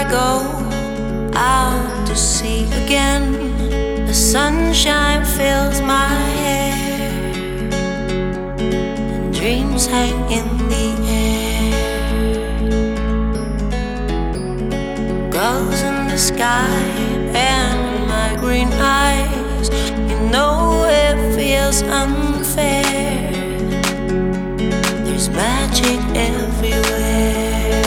go out to sea again, the sunshine fills my hair, and dreams hang in the air. Gulls in the sky and my green eyes, you know it feels unfair. There's magic everywhere.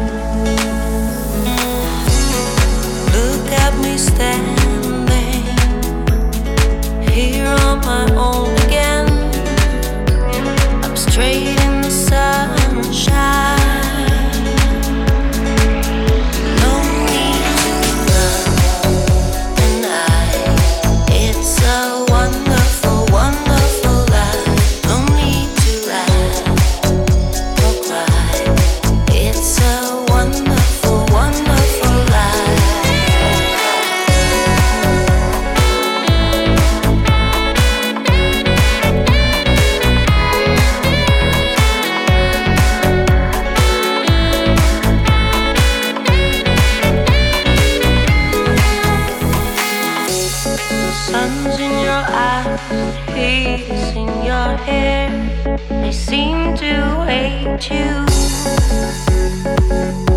Look at me standing here on my own again. I'm straight in the sunshine. No need to run and hide. It's a wonderful, wonderful life. No need to ride or cry. It's a wonderful, wonderful life. Sun's in your eyes, he's in your hair. They seem to hate you.